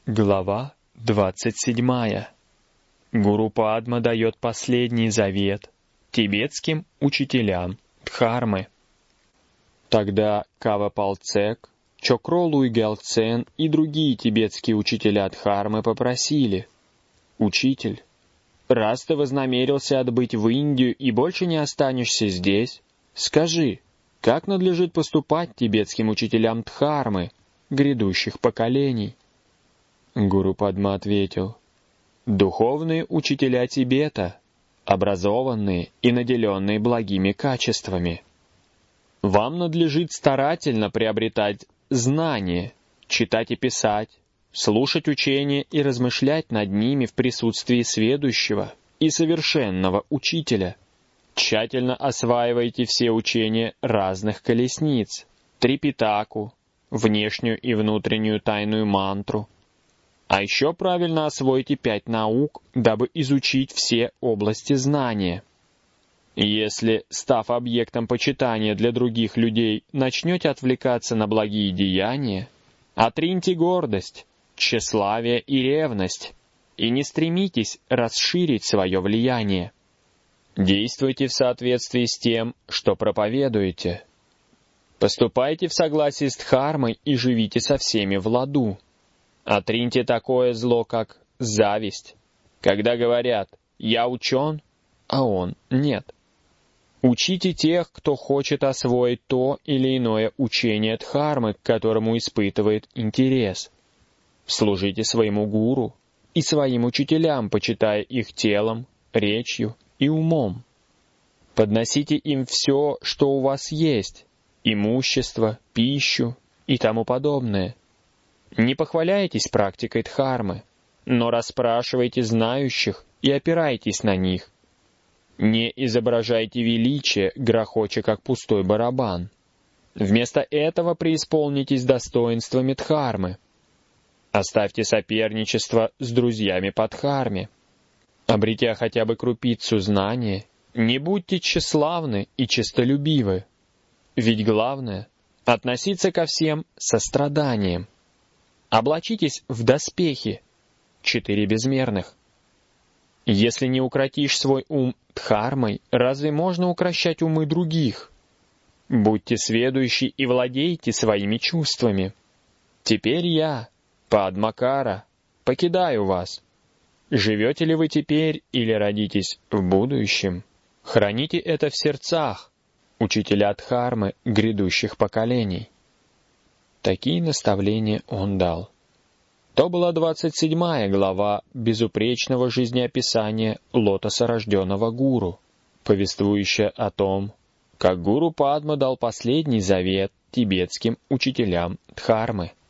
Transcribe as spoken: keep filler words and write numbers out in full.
Глава двадцать седьмая. Гуру Падма дает последний завет тибетским учителям Дхармы. Тогда Кава Палцек, Чокро Луйгялцен и другие тибетские учителя Дхармы попросили: «Учитель, раз ты вознамерился отбыть в Индию и больше не останешься здесь, скажи, как надлежит поступать тибетским учителям Дхармы грядущих поколений?» Гуру Падма ответил: «Духовные учителя Тибета, образованные и наделенные благими качествами. Вам надлежит старательно приобретать знания, читать и писать, слушать учения и размышлять над ними в присутствии сведущего и совершенного учителя. Тщательно осваивайте все учения разных колесниц, трипитаку, внешнюю и внутреннюю тайную мантру. А еще правильно освойте пять наук, дабы изучить все области знания. Если, став объектом почитания для других людей, начнете отвлекаться на благие деяния, отриньте гордость, тщеславие и ревность, и не стремитесь расширить свое влияние. Действуйте в соответствии с тем, что проповедуете. Поступайте в согласии с Дхармой и живите со всеми в ладу. Отриньте такое зло, как зависть, когда говорят «я учен», а он нет. Учите тех, кто хочет освоить то или иное учение Дхармы, к которому испытывает интерес. Служите своему гуру и своим учителям, почитая их телом, речью и умом. Подносите им все, что у вас есть, имущество, пищу и тому подобное. Не похваляйтесь практикой Дхармы, но расспрашивайте знающих и опирайтесь на них. Не изображайте величие, грохоча как пустой барабан. Вместо этого преисполнитесь достоинствами Дхармы. Оставьте соперничество с друзьями по Дхарме. Обретя хотя бы крупицу знания, не будьте тщеславны и честолюбивы. Ведь главное — относиться ко всем со страданием. Облачитесь в доспехи, четыре безмерных. Если не укротишь свой ум Дхармой, разве можно укрощать умы других? Будьте сведущи и владейте своими чувствами. Теперь я, Падмакара, покидаю вас. Живете ли вы теперь или родитесь в будущем? Храните это в сердцах, учителя Дхармы грядущих поколений». Такие наставления он дал. То была двадцать седьмая глава безупречного жизнеописания лотосорожденного гуру, повествующая о том, как гуру Падма дал последний завет тибетским учителям Дхармы.